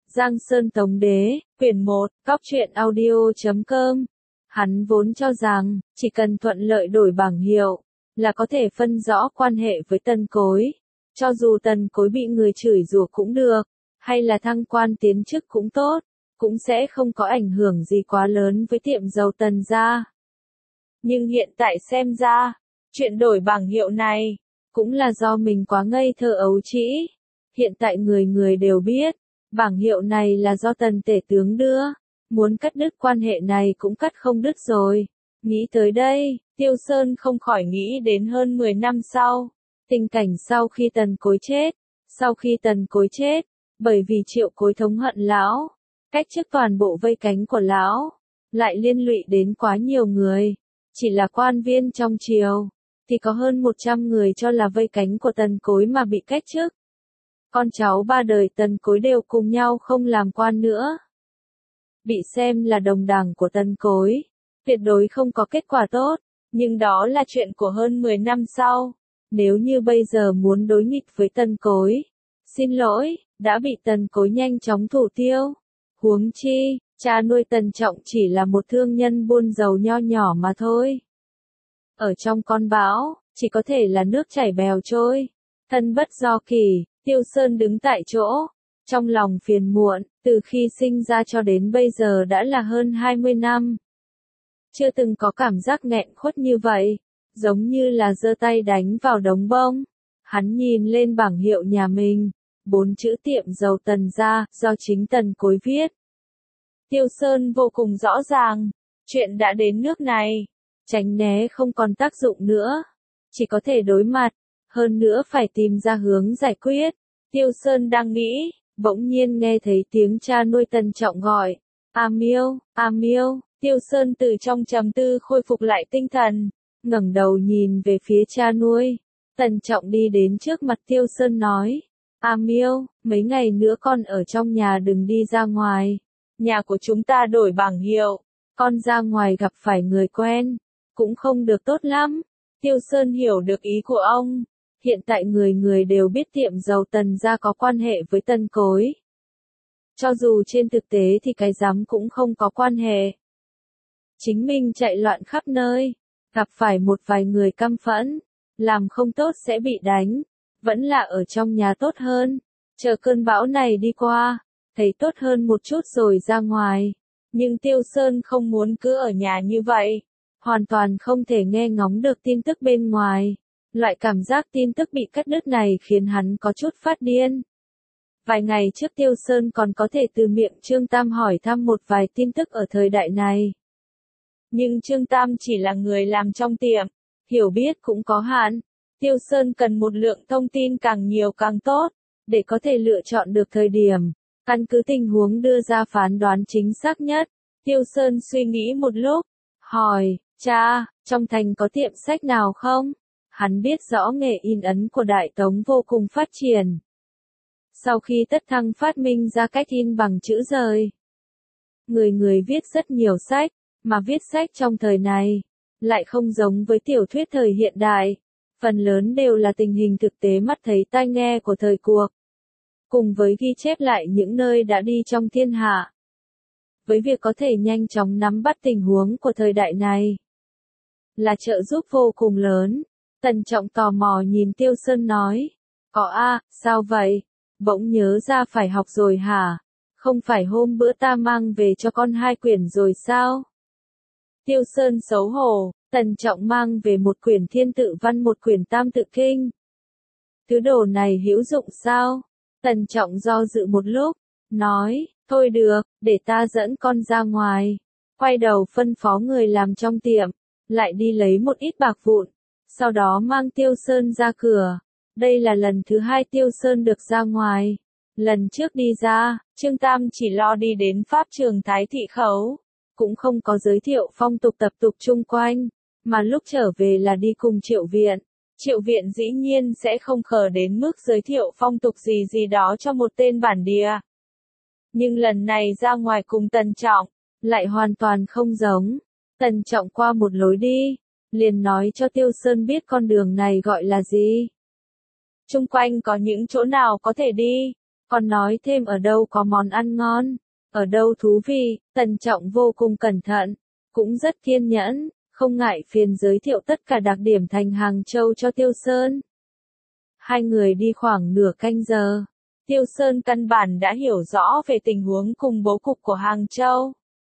Giang Sơn Tống Đế, quyển 1, Cóc truyện audio.com. Hắn vốn cho rằng, chỉ cần thuận lợi đổi bảng hiệu, là có thể phân rõ quan hệ với Tần Cối. Cho dù Tần Cối bị người chửi rủa cũng được, hay là thăng quan tiến chức cũng tốt, cũng sẽ không có ảnh hưởng gì quá lớn với tiệm dầu Tần gia. Nhưng hiện tại xem ra, chuyện đổi bảng hiệu này, cũng là do mình quá ngây thơ ấu trĩ. Hiện tại người người đều biết, bảng hiệu này là do Tần tể tướng đưa, muốn cắt đứt quan hệ này cũng cắt không đứt rồi. Nghĩ tới đây, Tiêu Sơn không khỏi nghĩ đến hơn 10 năm sau, tình cảnh sau khi Tần Cối chết. Sau khi Tần Cối chết, bởi vì Triệu Cối thống hận lão, cách chức toàn bộ vây cánh của lão, lại liên lụy đến quá nhiều người. Chỉ là quan viên trong triều, thì có hơn 100 người cho là vây cánh của Tần Cối mà bị cách chức. Con cháu ba đời Tần Cối đều cùng nhau không làm quan nữa. Bị xem là đồng đảng của Tần Cối, tuyệt đối không có kết quả tốt, nhưng đó là chuyện của hơn 10 năm sau. Nếu như bây giờ muốn đối nghịch với Tần Cối, xin lỗi, đã bị Tần Cối nhanh chóng thủ tiêu. Huống chi, cha nuôi Tần Trọng chỉ là một thương nhân buôn dầu nho nhỏ mà thôi. Ở trong con bão, chỉ có thể là nước chảy bèo trôi. Thân bất do kỳ, Tiêu Sơn đứng tại chỗ, trong lòng phiền muộn, từ khi sinh ra cho đến bây giờ đã là hơn 20 năm. Chưa từng có cảm giác nghẹn khuất như vậy, giống như là giơ tay đánh vào đống bông. Hắn nhìn lên bảng hiệu nhà mình, 4 chữ tiệm dầu Tần gia, do chính Tần Cối viết. Tiêu Sơn vô cùng rõ ràng, chuyện đã đến nước này, tránh né không còn tác dụng nữa, chỉ có thể đối mặt, hơn nữa phải tìm ra hướng giải quyết. Tiêu Sơn đang nghĩ, bỗng nhiên nghe thấy tiếng cha nuôi Tần Trọng gọi, A Miêu. Tiêu Sơn từ trong trầm tư khôi phục lại tinh thần, ngẩng đầu nhìn về phía cha nuôi. Tần Trọng đi đến trước mặt Tiêu Sơn nói, A Miêu, mấy ngày nữa con ở trong nhà đừng đi ra ngoài. Nhà của chúng ta đổi bảng hiệu, con ra ngoài gặp phải người quen, cũng không được tốt lắm. Tiêu Sơn hiểu được ý của ông. Hiện tại người người đều biết tiệm dầu Tần gia có quan hệ với Tần Cối. Cho dù trên thực tế thì cái rắm cũng không có quan hệ. Chính mình chạy loạn khắp nơi, gặp phải một vài người căm phẫn, làm không tốt sẽ bị đánh, vẫn là ở trong nhà tốt hơn. Chờ cơn bão này đi qua, thấy tốt hơn một chút rồi ra ngoài. Nhưng Tiêu Sơn không muốn cứ ở nhà như vậy, hoàn toàn không thể nghe ngóng được tin tức bên ngoài. Loại cảm giác tin tức bị cắt đứt này khiến hắn có chút phát điên. Vài ngày trước Tiêu Sơn còn có thể từ miệng Trương Tam hỏi thăm một vài tin tức ở thời đại này. Nhưng Trương Tam chỉ là người làm trong tiệm, hiểu biết cũng có hạn. Tiêu Sơn cần một lượng thông tin càng nhiều càng tốt, để có thể lựa chọn được thời điểm, căn cứ tình huống đưa ra phán đoán chính xác nhất. Tiêu Sơn suy nghĩ một lúc, hỏi, cha, trong thành có tiệm sách nào không? Hắn biết rõ nghề in ấn của Đại Tống vô cùng phát triển. Sau khi Tất Thăng phát minh ra cách in bằng chữ rời, người người viết rất nhiều sách, mà viết sách trong thời này, lại không giống với tiểu thuyết thời hiện đại. Phần lớn đều là tình hình thực tế mắt thấy tai nghe của thời cuộc, cùng với ghi chép lại những nơi đã đi trong thiên hạ. Với việc có thể nhanh chóng nắm bắt tình huống của thời đại này, là trợ giúp vô cùng lớn. Tần Trọng tò mò nhìn Tiêu Sơn nói, có sao vậy? Bỗng nhớ ra phải học rồi hả? Không phải hôm bữa ta mang về cho con 2 quyển rồi sao? Tiêu Sơn xấu hổ, Tần Trọng mang về một quyển Thiên Tự Văn, một quyển Tam Tự Kinh. Thứ đồ này hữu dụng sao? Tần Trọng do dự một lúc, nói, thôi được, để ta dẫn con ra ngoài. Quay đầu phân phó người làm trong tiệm, lại đi lấy một ít bạc vụn, sau đó mang Tiêu Sơn ra cửa. Đây là lần thứ 2 Tiêu Sơn được ra ngoài. Lần trước đi ra, Trương Tam chỉ lo đi đến Pháp Trường Thái Thị Khấu, cũng không có giới thiệu phong tục tập tục chung quanh, mà lúc trở về là đi cùng Triệu Viện. Triệu Viện dĩ nhiên sẽ không khờ đến mức giới thiệu phong tục gì đó cho một tên bản địa. Nhưng lần này ra ngoài cùng Tần Trọng, lại hoàn toàn không giống. Tần Trọng qua một lối đi, liền nói cho Tiêu Sơn biết con đường này gọi là gì. Chung quanh có những chỗ nào có thể đi, Còn nói thêm ở đâu có món ăn ngon, ở đâu thú vị, Tần Trọng vô cùng cẩn thận, cũng rất kiên nhẫn, không ngại phiền giới thiệu tất cả đặc điểm thành Hàng Châu cho Tiêu Sơn. Hai người đi khoảng nửa canh giờ. Tiêu Sơn căn bản đã hiểu rõ về tình huống cùng bố cục của Hàng Châu.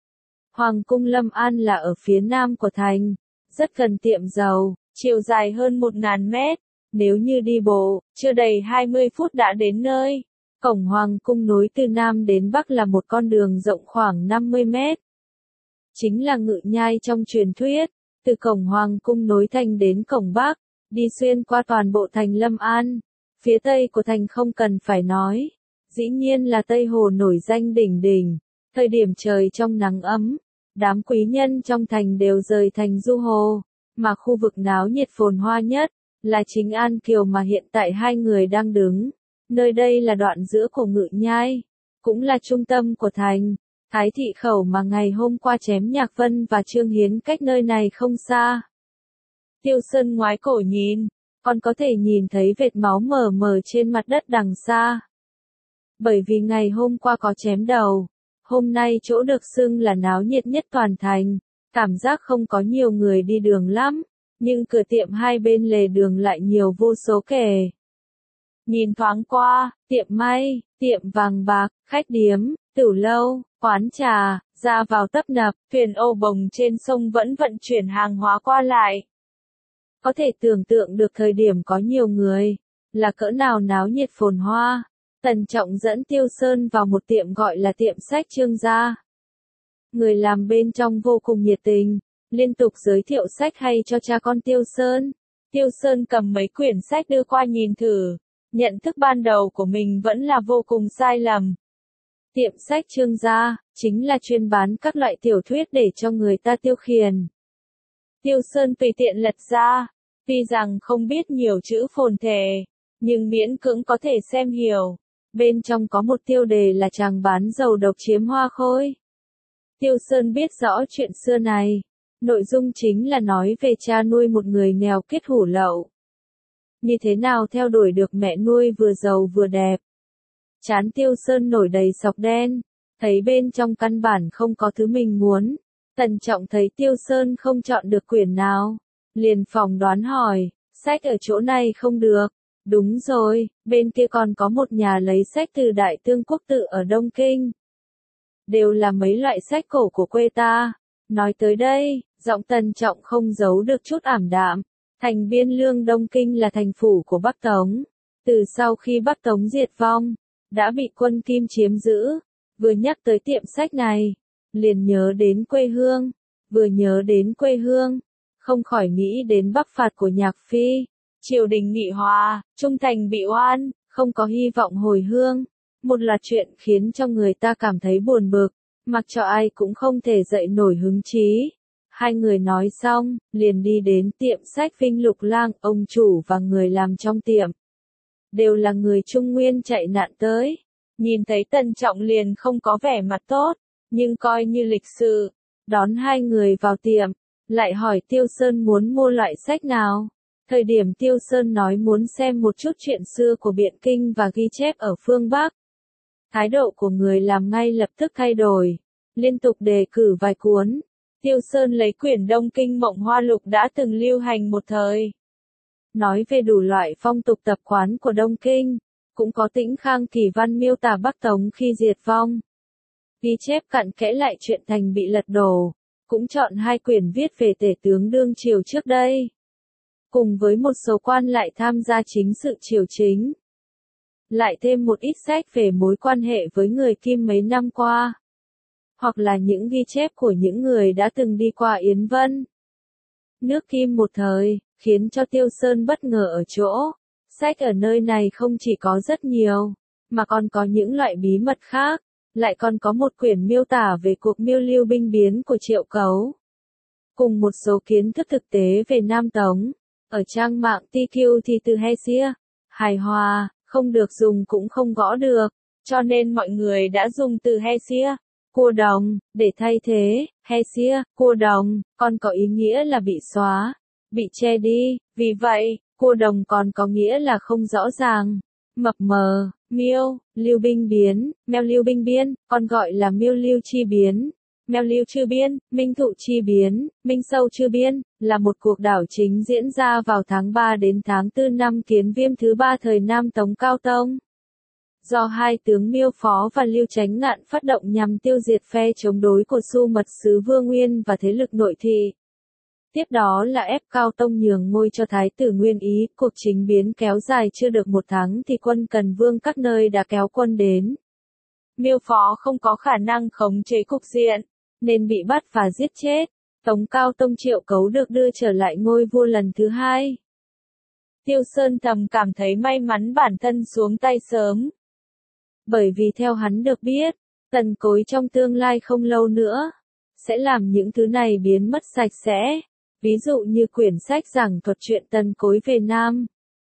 Hoàng cung Lâm An là ở phía nam của thành, rất gần tiệm dầu, chiều dài hơn 1000 mét. Nếu như đi bộ, chưa đầy 20 phút đã đến nơi. Cổng Hoàng cung nối từ Nam đến Bắc là một con đường rộng khoảng 50 mét. Chính là ngự nhai trong truyền thuyết, từ cổng Hoàng cung nối thành đến cổng Bắc, đi xuyên qua toàn bộ thành Lâm An. Phía Tây của thành không cần phải nói, dĩ nhiên là Tây Hồ nổi danh đỉnh đỉnh. Thời điểm trời trong nắng ấm, đám quý nhân trong thành đều rời thành du hồ, mà khu vực náo nhiệt phồn hoa nhất là chính An Kiều mà hiện tại hai người đang đứng. Nơi đây là đoạn giữa của ngự nhai, cũng là trung tâm của thành. Thái thị khẩu mà ngày hôm qua chém Nhạc Vân và Trương Hiến cách nơi này không xa. Tiêu Sơn ngoái cổ nhìn, còn có thể nhìn thấy vệt máu mờ mờ trên mặt đất đằng xa. Bởi vì ngày hôm qua có chém đầu, hôm nay chỗ được xưng là náo nhiệt nhất toàn thành, cảm giác không có nhiều người đi đường lắm, nhưng cửa tiệm hai bên lề đường lại nhiều vô số kẻ. Nhìn thoáng qua, tiệm may, tiệm vàng bạc, khách điếm, tửu lâu, quán trà, ra vào tấp nập, thuyền ô bồng trên sông vẫn vận chuyển hàng hóa qua lại. Có thể tưởng tượng được thời điểm có nhiều người, là cỡ nào náo nhiệt phồn hoa. Tần Trọng dẫn Tiêu Sơn vào một tiệm gọi là tiệm sách Trương gia. Người làm bên trong vô cùng nhiệt tình, liên tục giới thiệu sách hay cho cha con Tiêu Sơn. Tiêu Sơn cầm mấy quyển sách đưa qua nhìn thử, nhận thức ban đầu của mình vẫn là vô cùng sai lầm. Tiệm sách Trương gia, chính là chuyên bán các loại tiểu thuyết để cho người ta tiêu khiển. Tiêu Sơn tùy tiện lật ra, tuy rằng không biết nhiều chữ phồn thể, nhưng miễn cưỡng có thể xem hiểu. Bên trong có một tiêu đề là chàng bán dầu độc chiếm Hoa Khôi. Tiêu Sơn biết rõ chuyện xưa này. Nội dung chính là nói về cha nuôi một người nghèo kết hủ lậu. Như thế nào theo đuổi được mẹ nuôi vừa giàu vừa đẹp. Trán Tiêu Sơn nổi đầy sọc đen, thấy bên trong căn bản không có thứ mình muốn. Tần Trọng thấy Tiêu Sơn không chọn được quyển nào, liền phỏng đoán hỏi, sách ở chỗ này không được. Đúng rồi, bên kia còn có một nhà lấy sách từ Đại Tương Quốc Tự ở Đông Kinh. Đều là mấy loại sách cổ của quê ta. Nói tới đây, giọng Tần Trọng không giấu được chút ảm đạm. Thành Biên Lương Đông Kinh là thành phủ của Bắc Tống. Từ sau khi Bắc Tống diệt vong, đã bị quân Kim chiếm giữ. Vừa nhắc tới tiệm sách này, liền nhớ đến quê hương. Vừa nhớ đến quê hương, không khỏi nghĩ đến bắc phạt của Nhạc Phi. Triều đình nghị hòa, trung thành bị oan, không có hy vọng hồi hương. Một loạt chuyện khiến cho người ta cảm thấy buồn bực, mặc cho ai cũng không thể dậy nổi hứng chí. Hai người nói xong, liền đi đến tiệm sách Vinh Lục Lang, ông chủ và người làm trong tiệm. Đều là người Trung Nguyên chạy nạn tới. Nhìn thấy Tần Trọng liền không có vẻ mặt tốt, nhưng coi như lịch sự. Đón hai người vào tiệm, lại hỏi Tiêu Sơn muốn mua loại sách nào. Thời điểm Tiêu Sơn nói muốn xem một chút chuyện xưa của Biện Kinh và ghi chép ở phương Bắc. Thái độ của người làm ngay lập tức thay đổi, liên tục đề cử vài cuốn. Tiêu Sơn lấy quyển Đông Kinh Mộng Hoa Lục đã từng lưu hành một thời. Nói về đủ loại phong tục tập quán của Đông Kinh, cũng có Tĩnh Khang Kỳ Văn miêu tả Bắc Tống khi diệt vong. Ghi chép cặn kẽ lại chuyện thành bị lật đổ, cũng chọn hai quyển viết về tể tướng đương triều trước đây. Cùng với một số quan lại tham gia chính sự triều chính. Lại thêm một ít sách về mối quan hệ với người Kim mấy năm qua. Hoặc là những ghi chép của những người đã từng đi qua Yến Vân. Nước Kim một thời, khiến cho Tiêu Sơn bất ngờ ở chỗ. Sách ở nơi này không chỉ có rất nhiều, mà còn có những loại bí mật khác. Lại còn có một quyển miêu tả về cuộc miêu lưu binh biến của Triệu Cấu. Cùng một số kiến thức thực tế về Nam Tống. Ở trang mạng TQ thì từ Hesia, hài hòa, không được dùng cũng không gõ được, cho nên mọi người đã dùng từ Hesia, cua đồng, để thay thế. Hesia, cua đồng, còn có ý nghĩa là bị xóa, bị che đi, vì vậy, cua đồng còn có nghĩa là không rõ ràng, mập mờ, Miêu, Lưu Binh Biến, Meo Lưu Binh Biên, còn gọi là Miêu Lưu Chi Biến, Meo Lưu Chư Biên, Minh Thụ Chi Biến, Minh Sâu Chư Biên, là một cuộc đảo chính diễn ra vào tháng 3 đến tháng 4 năm Kiến Viêm thứ 3 thời Nam Tống Cao Tông. Do hai tướng Miêu Phó và Lưu Chánh Ngạn phát động nhằm tiêu diệt phe chống đối của Xu Mật Sứ Vương Nguyên và thế lực nội thị. Tiếp đó là ép Cao Tông nhường ngôi cho Thái tử Nguyên Ý, cuộc chính biến kéo dài chưa được một tháng thì quân Cần Vương các nơi đã kéo quân đến. Miêu Phó không có khả năng khống chế cục diện, nên bị bắt và giết chết. Tống Cao Tông Triệu Cấu được đưa trở lại ngôi vua lần thứ hai. Tiêu Sơn thầm cảm thấy may mắn bản thân xuống tay sớm. Bởi vì theo hắn được biết, Tần Cối trong tương lai không lâu nữa, sẽ làm những thứ này biến mất sạch sẽ. Ví dụ như quyển sách giảng thuật chuyện Tần Cối về Nam.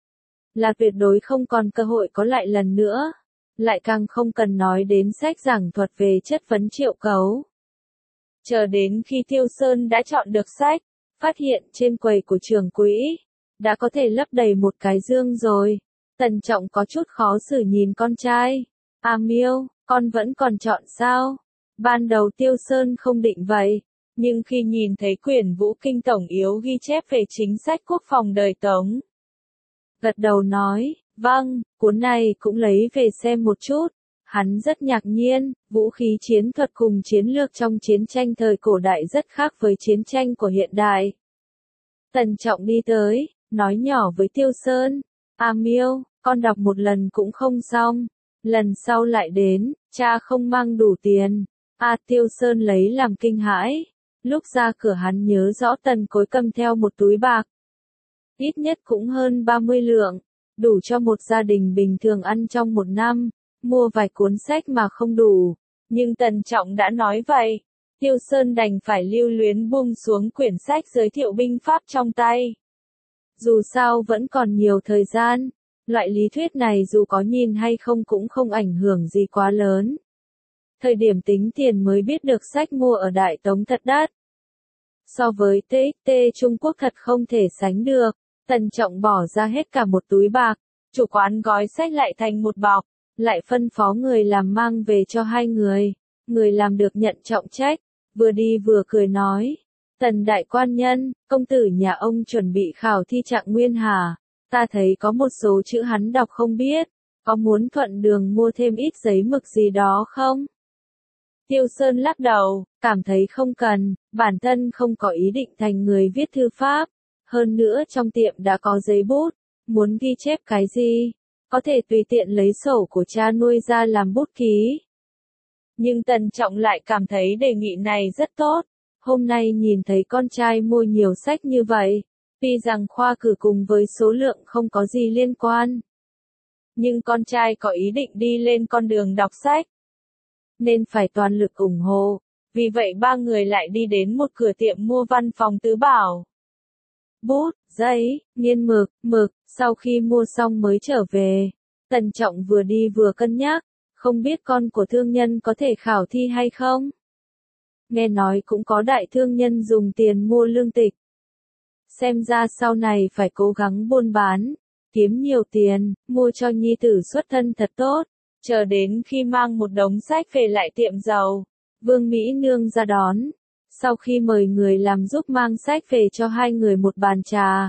Là tuyệt đối không còn cơ hội có lại lần nữa. Lại càng không cần nói đến sách giảng thuật về chất vấn Triệu Cấu. Chờ đến khi Tiêu Sơn đã chọn được sách, phát hiện trên quầy của trưởng quỹ, đã có thể lấp đầy một cái dương rồi. Tần Trọng có chút khó xử nhìn con trai. Miêu, con vẫn còn chọn sao? Ban đầu Tiêu Sơn không định vậy, nhưng khi nhìn thấy quyển Vũ Kinh Tổng Yếu ghi chép về chính sách quốc phòng đời Tống, gật đầu nói, vâng, cuốn này cũng lấy về xem một chút. Hắn rất ngạc nhiên, vũ khí chiến thuật cùng chiến lược trong chiến tranh thời cổ đại rất khác với chiến tranh của hiện đại. Tần Trọng đi tới, nói nhỏ với Tiêu Sơn, Miêu, con đọc một lần cũng không xong. Lần sau lại đến, cha không mang đủ tiền. Tiêu Sơn lấy làm kinh hãi. Lúc ra cửa hắn nhớ rõ Tần Cối cầm theo một túi bạc. Ít nhất cũng hơn 30 lượng. Đủ cho một gia đình bình thường ăn trong một năm. Mua vài cuốn sách mà không đủ. Nhưng Tần Trọng đã nói vậy. Tiêu Sơn đành phải lưu luyến buông xuống quyển sách giới thiệu binh pháp trong tay. Dù sao vẫn còn nhiều thời gian. Loại lý thuyết này dù có nhìn hay không cũng không ảnh hưởng gì quá lớn. Thời điểm tính tiền mới biết được sách mua ở Đại Tống thật đắt. So với TXT Trung Quốc thật không thể sánh được. Tần Trọng bỏ ra hết cả một túi bạc. Chủ quán gói sách lại thành một bọc. Lại phân phó người làm mang về cho hai người. Người làm được nhận trọng trách. Vừa đi vừa cười nói. Tần đại quan nhân, công tử nhà ông chuẩn bị khảo thi Trạng Nguyên hả? Ta thấy có một số chữ hắn đọc không biết, có muốn thuận đường mua thêm ít giấy mực gì đó không? Tiêu Sơn lắc đầu, cảm thấy không cần, bản thân không có ý định thành người viết thư pháp. Hơn nữa trong tiệm đã có giấy bút, muốn ghi chép cái gì, có thể tùy tiện lấy sổ của cha nuôi ra làm bút ký. Nhưng Tần Trọng lại cảm thấy đề nghị này rất tốt. Hôm nay nhìn thấy con trai mua nhiều sách như vậy. Tuy rằng khoa cử cùng với số lượng không có gì liên quan. Nhưng con trai có ý định đi lên con đường đọc sách. Nên phải toàn lực ủng hộ. Vì vậy ba người lại đi đến một cửa tiệm mua văn phòng tứ bảo. Bút, giấy, nghiên mực, sau khi mua xong mới trở về. Tần Trọng vừa đi vừa cân nhắc, không biết con của thương nhân có thể khảo thi hay không. Nghe nói cũng có đại thương nhân dùng tiền mua lương tịch. Xem ra sau này phải cố gắng buôn bán, kiếm nhiều tiền, mua cho nhi tử xuất thân thật tốt. Chờ đến khi mang một đống sách về lại tiệm dầu, Vương Mỹ Nương ra đón. Sau khi mời người làm giúp mang sách về cho hai người một bàn trà.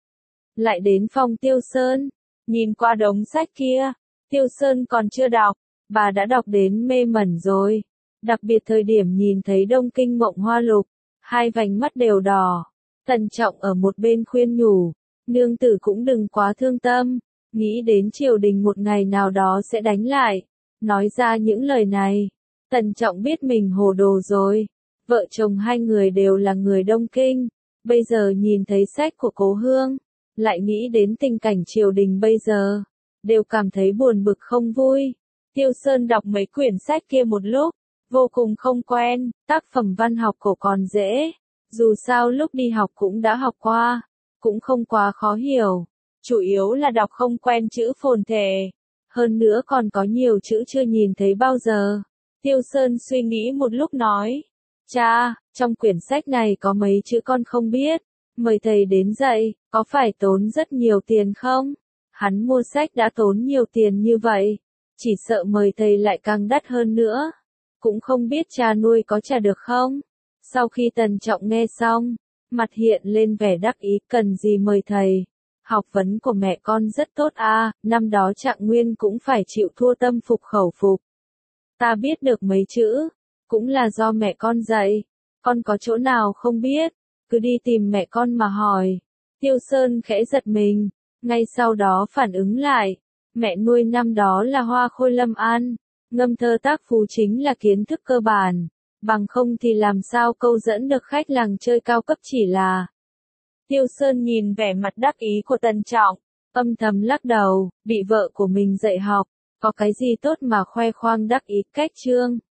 Lại đến phòng Tiêu Sơn, nhìn qua đống sách kia, Tiêu Sơn còn chưa đọc, bà đã đọc đến mê mẩn rồi. Đặc biệt thời điểm nhìn thấy Đông Kinh Mộng Hoa Lục, hai vành mắt đều đỏ. Tần Trọng ở một bên khuyên nhủ, nương tử cũng đừng quá thương tâm, nghĩ đến triều đình một ngày nào đó sẽ đánh lại. Nói ra những lời này, Tần Trọng biết mình hồ đồ rồi. Vợ chồng hai người đều là người Đông Kinh, bây giờ nhìn thấy sách của Cố Hương, lại nghĩ đến tình cảnh triều đình bây giờ, đều cảm thấy buồn bực không vui. Tiêu Sơn đọc mấy quyển sách kia một lúc, vô cùng không quen, tác phẩm văn học cổ còn dễ. Dù sao lúc đi học cũng đã học qua, cũng không quá khó hiểu. Chủ yếu là đọc không quen chữ phồn thể. Hơn nữa còn có nhiều chữ chưa nhìn thấy bao giờ. Tiêu Sơn suy nghĩ một lúc nói. Cha, trong quyển sách này có mấy chữ con không biết. Mời thầy đến dạy, có phải tốn rất nhiều tiền không? Hắn mua sách đã tốn nhiều tiền như vậy. chỉ sợ mời thầy lại càng đắt hơn nữa. Cũng không biết cha nuôi có trả được không? Sau khi Tần Trọng nghe xong, mặt hiện lên vẻ đắc ý, cần gì mời thầy. Học vấn của mẹ con rất tốt à, năm đó Trạng Nguyên cũng phải chịu thua tâm phục khẩu phục. Ta biết được mấy chữ, cũng là do mẹ con dạy, con có chỗ nào không biết, cứ đi tìm mẹ con mà hỏi. Tiêu Sơn khẽ giật mình, ngay sau đó phản ứng lại, mẹ nuôi năm đó là Hoa Khôi Lâm An, ngâm thơ tác phú chính là kiến thức cơ bản, bằng không thì làm sao câu dẫn được khách làng chơi cao cấp chỉ là. Tiêu Sơn nhìn vẻ mặt đắc ý của Tần Trọng, âm thầm lắc đầu, bị vợ của mình dạy học, có cái gì tốt mà khoe khoang đắc ý cách trương.